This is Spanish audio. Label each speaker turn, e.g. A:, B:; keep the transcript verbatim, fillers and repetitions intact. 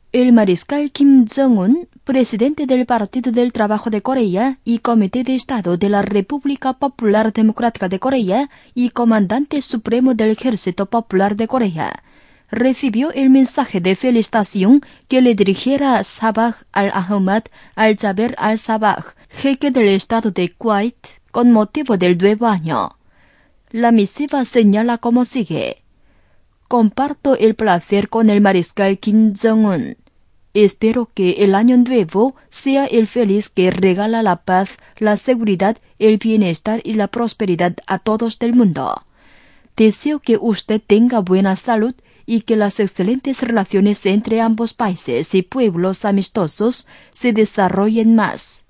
A: El mariscal Kim Jong-un, presidente del Partido del Trabajo de Corea y Comité de Estado de la República Popular Democrática de Corea y comandante supremo del Ejército Popular de Corea, recibió el mensaje de felicitación que le dirigiera Sabah al-Ahmad al-Jaber al-Sabah, jeque del Estado de Kuwait, con motivo del nuevo año. La misiva señala como sigue: comparto el placer con el mariscal Kim Jong-un. Espero que el año nuevo sea el feliz que regala la paz, la seguridad, el bienestar y la prosperidad a todos del mundo. Deseo que usted tenga buena salud y que las excelentes relaciones entre ambos países y pueblos amistosos se desarrollen más.